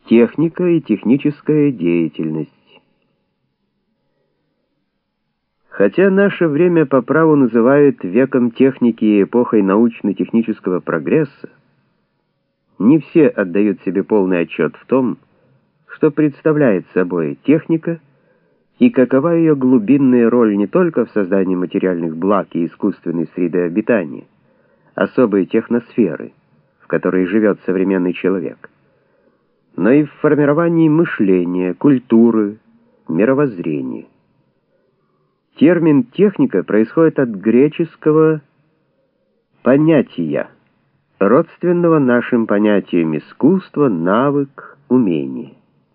Техника и техническая деятельность. Хотя наше время по праву называют веком техники и эпохой научно-технического прогресса, не все отдают себе полный отчет в том, что представляет собой техника и какова ее глубинная роль не только в создании материальных благ и искусственной среды обитания, особой техносферы, в которой живет современный человек, но и в формировании мышления, культуры, мировоззрения. Термин «техника» происходит от греческого «понятия», родственного нашим понятиям искусство, навык, умение.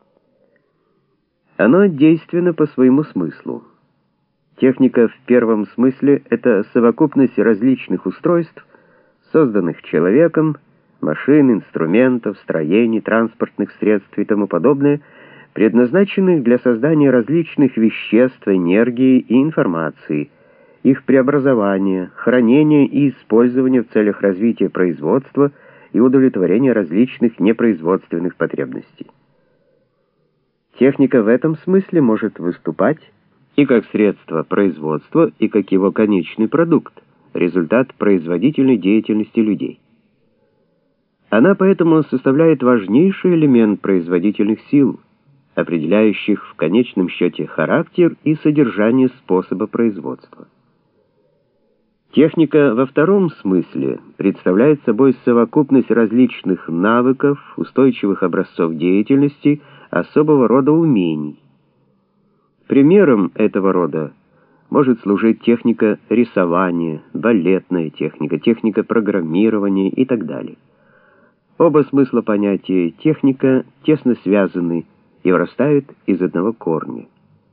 Оно действенно по своему смыслу. Техника в первом смысле — это совокупность различных устройств, созданных человеком, машин, инструментов, строений, транспортных средств и тому подобное, предназначенных для создания различных веществ, энергии и информации, их преобразования, хранения и использования в целях развития производства и удовлетворения различных непроизводственных потребностей. Техника в этом смысле может выступать и как средство производства, и как его конечный продукт, результат производительной деятельности людей. Она поэтому составляет важнейший элемент производительных сил, определяющих в конечном счете характер и содержание способа производства. Техника во втором смысле представляет собой совокупность различных навыков, устойчивых образцов деятельности, особого рода умений. Примером этого рода может служить техника рисования, балетная техника, техника программирования и так далее. Оба смысла понятия «техника» тесно связаны и вырастают из одного корня.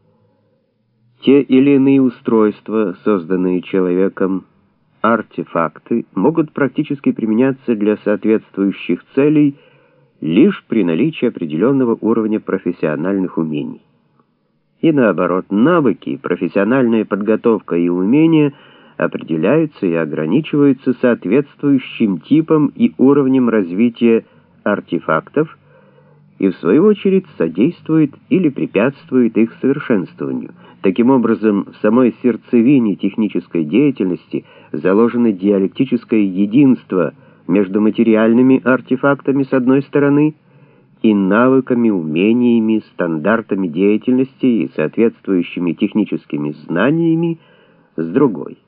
Те или иные устройства, созданные человеком, артефакты, могут практически применяться для соответствующих целей лишь при наличии определенного уровня профессиональных умений. И наоборот, навыки, профессиональная подготовка и умения определяются и ограничиваются соответствующим типом и уровнем развития артефактов, и в свою очередь содействует или препятствует их совершенствованию. Таким образом, в самой сердцевине технической деятельности заложено диалектическое единство между материальными артефактами с одной стороны и навыками, умениями, стандартами деятельности и соответствующими техническими знаниями с другой.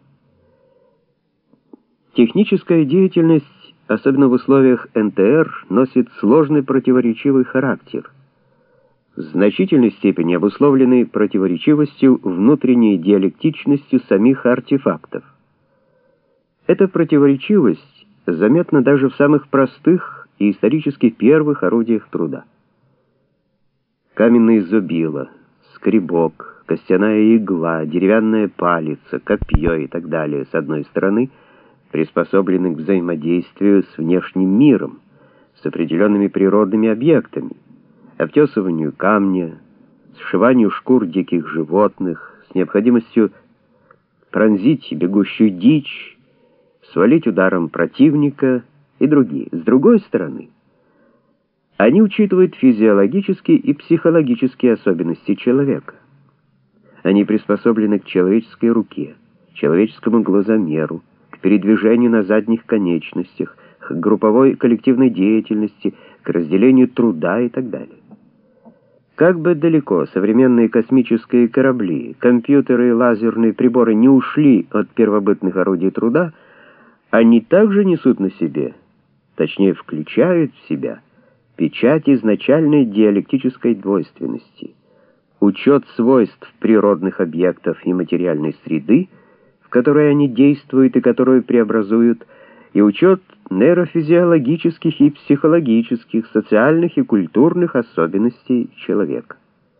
Техническая деятельность, особенно в условиях НТР, носит сложный противоречивый характер, в значительной степени обусловленный противоречивостью внутренней диалектичностью самих артефактов. Эта противоречивость заметна даже в самых простых и исторически первых орудиях труда. Каменное зубило, скребок, костяная игла, деревянная палица, копье и так далее, с одной стороны, приспособлены к взаимодействию с внешним миром, с определенными природными объектами, обтесыванию камня, сшиванию шкур диких животных, с необходимостью пронзить бегущую дичь, свалить ударом противника и другие. С другой стороны, они учитывают физиологические и психологические особенности человека. Они приспособлены к человеческой руке, человеческому глазомеру, к передвижению на задних конечностях, к групповой коллективной деятельности, к разделению труда и так далее. Как бы далеко современные космические корабли, компьютеры и лазерные приборы не ушли от первобытных орудий труда, они также несут на себе, точнее включают в себя, печать изначальной диалектической двойственности, учет свойств природных объектов и материальной среды, в которой они действуют и которую преобразуют, и учет нейрофизиологических и психологических, социальных и культурных особенностей человека.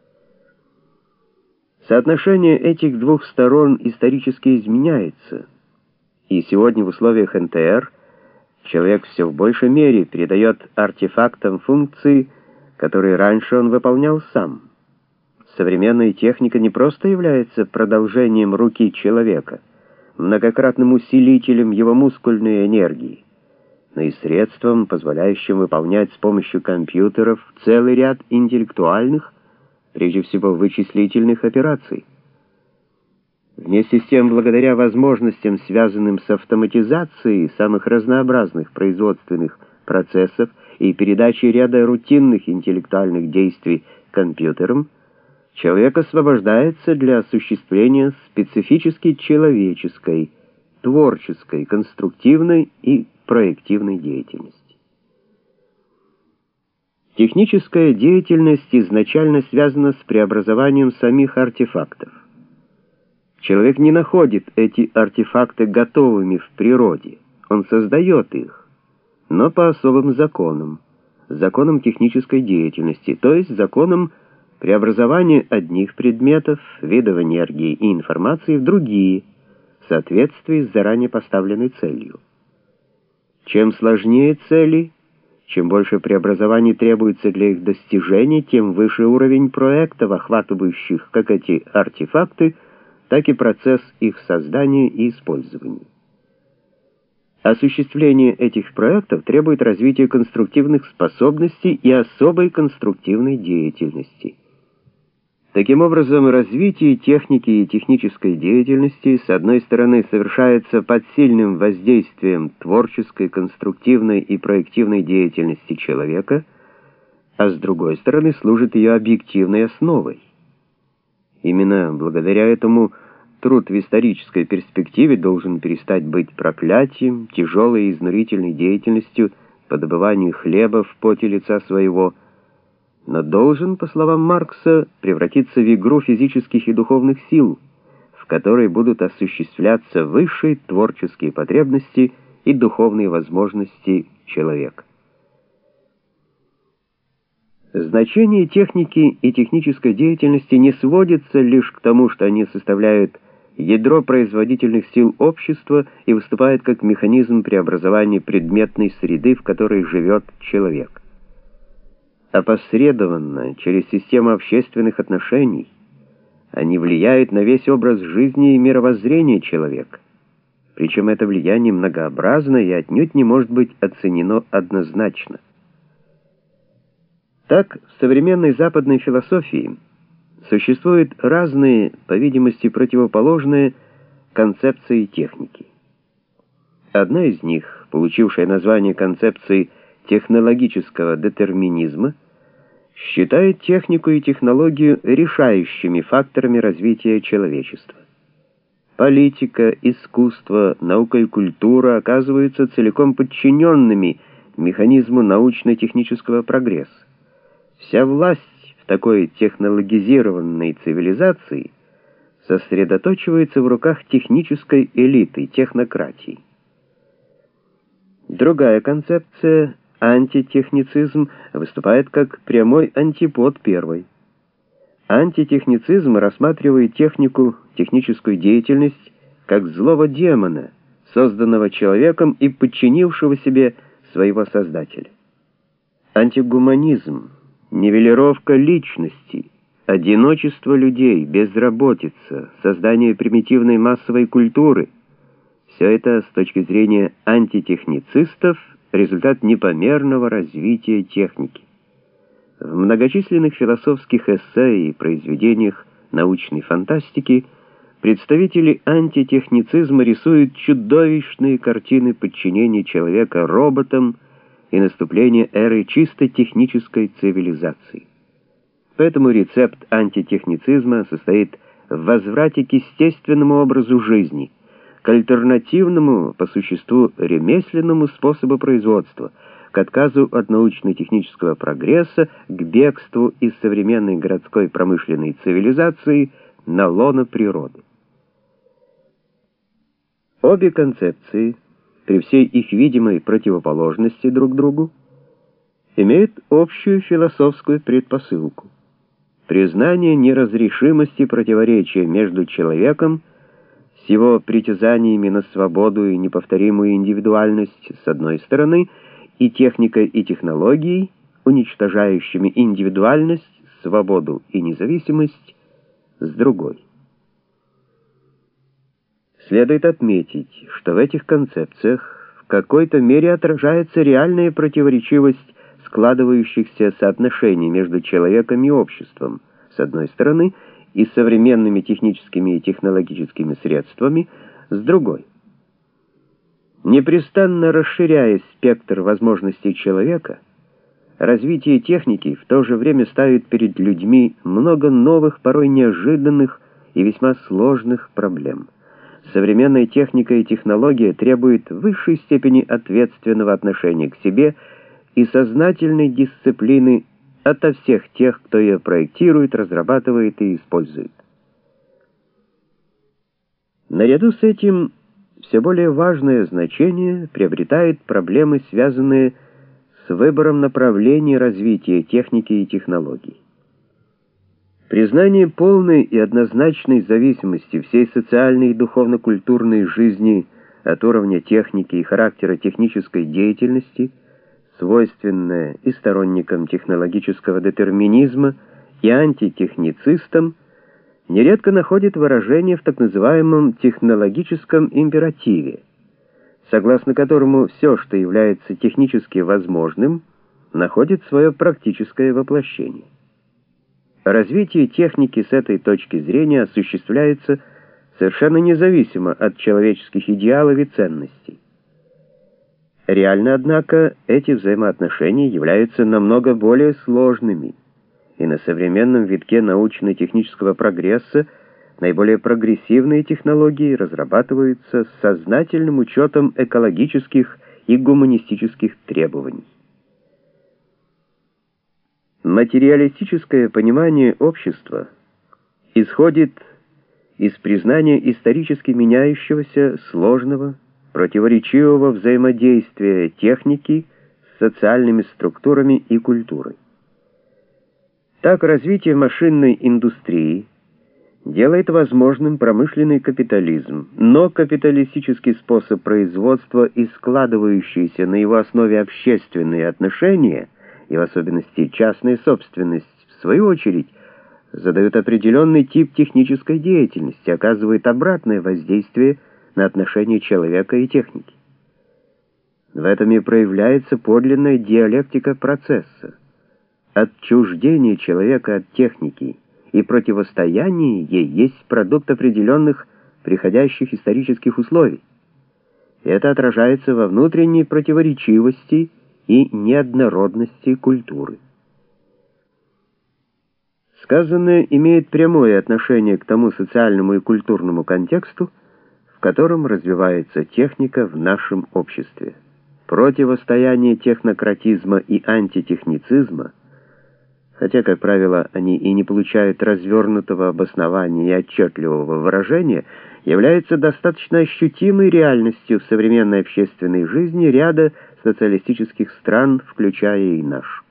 Соотношение этих двух сторон исторически изменяется, и сегодня в условиях НТР человек все в большей мере передает артефактам функции, которые раньше он выполнял сам. Современная техника не просто является продолжением руки человека, многократным усилителем его мускульной энергии, но и средством, позволяющим выполнять с помощью компьютеров целый ряд интеллектуальных, прежде всего вычислительных операций. Вместе с тем, благодаря возможностям, связанным с автоматизацией самых разнообразных производственных процессов и передачей ряда рутинных интеллектуальных действий компьютерам, человек освобождается для осуществления специфически человеческой, творческой, конструктивной и проективной деятельности. Техническая деятельность изначально связана с преобразованием самих артефактов. Человек не находит эти артефакты готовыми в природе, он создает их, но по особым законам, законам технической деятельности, то есть законам преобразования одних предметов, видов энергии и информации в другие, в соответствии с заранее поставленной целью. Чем сложнее цели, чем больше преобразований требуется для их достижения, тем выше уровень проектов, охватывающих как эти артефакты, так и процесс их создания и использования. Осуществление этих проектов требует развития конструктивных способностей и особой конструктивной деятельности. Таким образом, развитие техники и технической деятельности, с одной стороны, совершается под сильным воздействием творческой, конструктивной и проективной деятельности человека, а с другой стороны, служит ее объективной основой. Именно благодаря этому труд в исторической перспективе должен перестать быть проклятием, тяжелой и изнурительной деятельностью по добыванию хлеба в поте лица своего, но должен, по словам Маркса, превратиться в игру физических и духовных сил, в которой будут осуществляться высшие творческие потребности и духовные возможности человека. Значение техники и технической деятельности не сводится лишь к тому, что они составляют ядро производительных сил общества и выступают как механизм преобразования предметной среды, в которой живет человек. Опосредованно, через систему общественных отношений, они влияют на весь образ жизни и мировоззрение человека. Причем это влияние многообразно и отнюдь не может быть оценено однозначно. Так, в современной западной философии существуют разные, по видимости, противоположные концепции техники. Одна из них, получившая название концепции технологического детерминизма, считает технику и технологию решающими факторами развития человечества. Политика, искусство, наука и культура оказываются целиком подчиненными механизму научно-технического прогресса. Вся власть в такой технологизированной цивилизации сосредоточивается в руках технической элиты, технократии. Другая концепция, антитехницизм, выступает как прямой антипод первой. Антитехницизм рассматривает технику, техническую деятельность как злого демона, созданного человеком и подчинившего себе своего создателя. Антигуманизм, нивелировка личности, одиночество людей, безработица, создание примитивной массовой культуры — все это с точки зрения антитехницистов результат непомерного развития техники. В многочисленных философских эссе и произведениях научной фантастики представители антитехницизма рисуют чудовищные картины подчинения человека роботам и наступления эры чисто технической цивилизации. Поэтому рецепт антитехницизма состоит в возврате к естественному образу жизни, к альтернативному, по существу, ремесленному способу производства, к отказу от научно-технического прогресса, к бегству из современной городской промышленной цивилизации на лоно природы. Обе концепции, при всей их видимой противоположности друг другу, имеют общую философскую предпосылку — признание неразрешимости противоречия между человеком с его притязаниями на свободу и неповторимую индивидуальность с одной стороны и техникой и технологией, уничтожающими индивидуальность, свободу и независимость, с другой. Следует отметить, что в этих концепциях, в какой-то мере отражается реальная противоречивость складывающихся соотношений между человеком и обществом, с одной стороны, и современными техническими и технологическими средствами, с другой. Непрестанно расширяя спектр возможностей человека, развитие техники в то же время ставит перед людьми много новых, порой неожиданных и весьма сложных проблем. Современная техника и технология требуют высшей степени ответственного отношения к себе и сознательной дисциплины ото всех тех, кто ее проектирует, разрабатывает и использует. Наряду с этим все более важное значение приобретают проблемы, связанные с выбором направления развития техники и технологий. Признание полной и однозначной зависимости всей социальной и духовно-культурной жизни от уровня техники и характера технической деятельности, свойственное и сторонникам технологического детерминизма, и антитехницистам, нередко находит выражение в так называемом технологическом императиве, согласно которому все, что является технически возможным, находит свое практическое воплощение. Развитие техники с этой точки зрения осуществляется совершенно независимо от человеческих идеалов и ценностей. Реально, однако, эти взаимоотношения являются намного более сложными, и на современном витке научно-технического прогресса наиболее прогрессивные технологии разрабатываются с сознательным учетом экологических и гуманистических требований. Материалистическое понимание общества исходит из признания исторически меняющегося, сложного, противоречивого взаимодействия техники с социальными структурами и культурой. Так, развитие машинной индустрии делает возможным промышленный капитализм, но капиталистический способ производства и складывающиеся на его основе общественные отношения, и в особенности частная собственность, в свою очередь, задают определенный тип технической деятельности, оказывают обратное воздействие на отношения человека и техники. В этом и проявляется подлинная диалектика процесса. Отчуждение человека от техники и противостояние ей есть продукт определенных приходящих исторических условий. И это отражается во внутренней противоречивости и неоднородности культуры. Сказанное имеет прямое отношение к тому социальному и культурному контексту, в котором развивается техника в нашем обществе. Противостояние технократизма и антитехницизма, хотя, как правило, они и не получают развернутого обоснования и отчетливого выражения, является достаточно ощутимой реальностью в современной общественной жизни ряда социалистических стран, включая и нашу.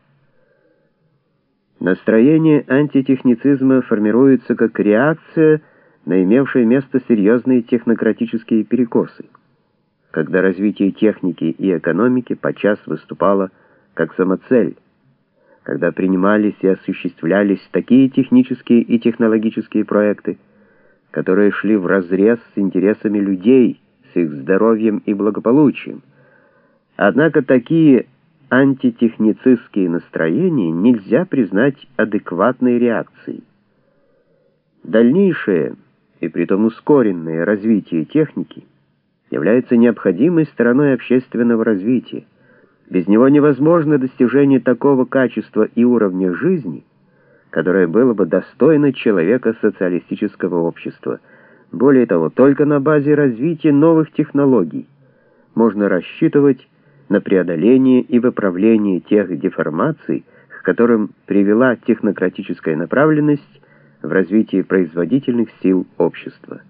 Настроение антитехницизма формируется как реакция на имевшие место серьезные технократические перекосы, когда развитие техники и экономики подчас выступало как самоцель, когда принимались и осуществлялись такие технические и технологические проекты, которые шли вразрез с интересами людей, с их здоровьем и благополучием. Однако такие антитехницистские настроения нельзя признать адекватной реакцией. Дальнейшее, и притом ускоренное развитие техники является необходимой стороной общественного развития. Без него невозможно достижение такого качества и уровня жизни, которое было бы достойно человека социалистического общества. Более того, только на базе развития новых технологий можно рассчитывать на преодоление и выправление тех деформаций, к которым привела технократическая направленность в развитии производительных сил общества.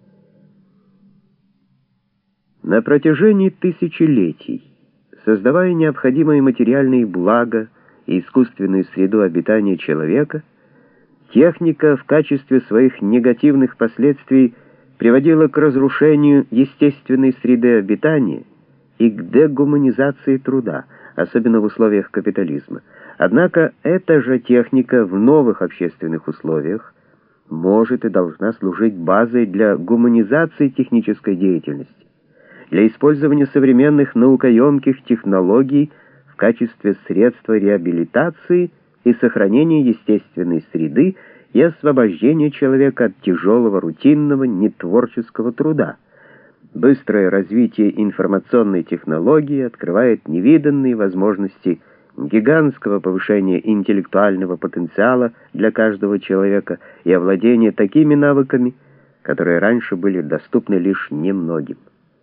На протяжении тысячелетий, создавая необходимые материальные блага и искусственную среду обитания человека, техника в качестве своих негативных последствий приводила к разрушению естественной среды обитания и к дегуманизации труда, особенно в условиях капитализма. Однако эта же техника в новых общественных условиях может и должна служить базой для гуманизации технической деятельности. для использования современных наукоемких технологий в качестве средства реабилитации и сохранения естественной среды и освобождения человека от тяжелого, рутинного, нетворческого труда. Быстрое развитие информационной технологии открывает невиданные возможности гигантского повышения интеллектуального потенциала для каждого человека и овладения такими навыками, которые раньше были доступны лишь немногим.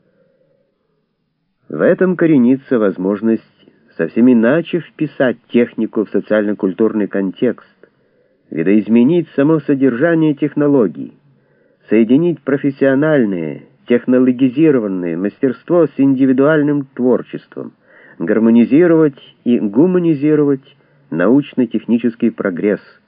В этом коренится возможность совсем иначе вписать технику в социально-культурный контекст, видоизменить само содержание технологий, соединить профессиональное, технологизированное мастерство с индивидуальным творчеством, гармонизировать и гуманизировать научно-технический прогресс,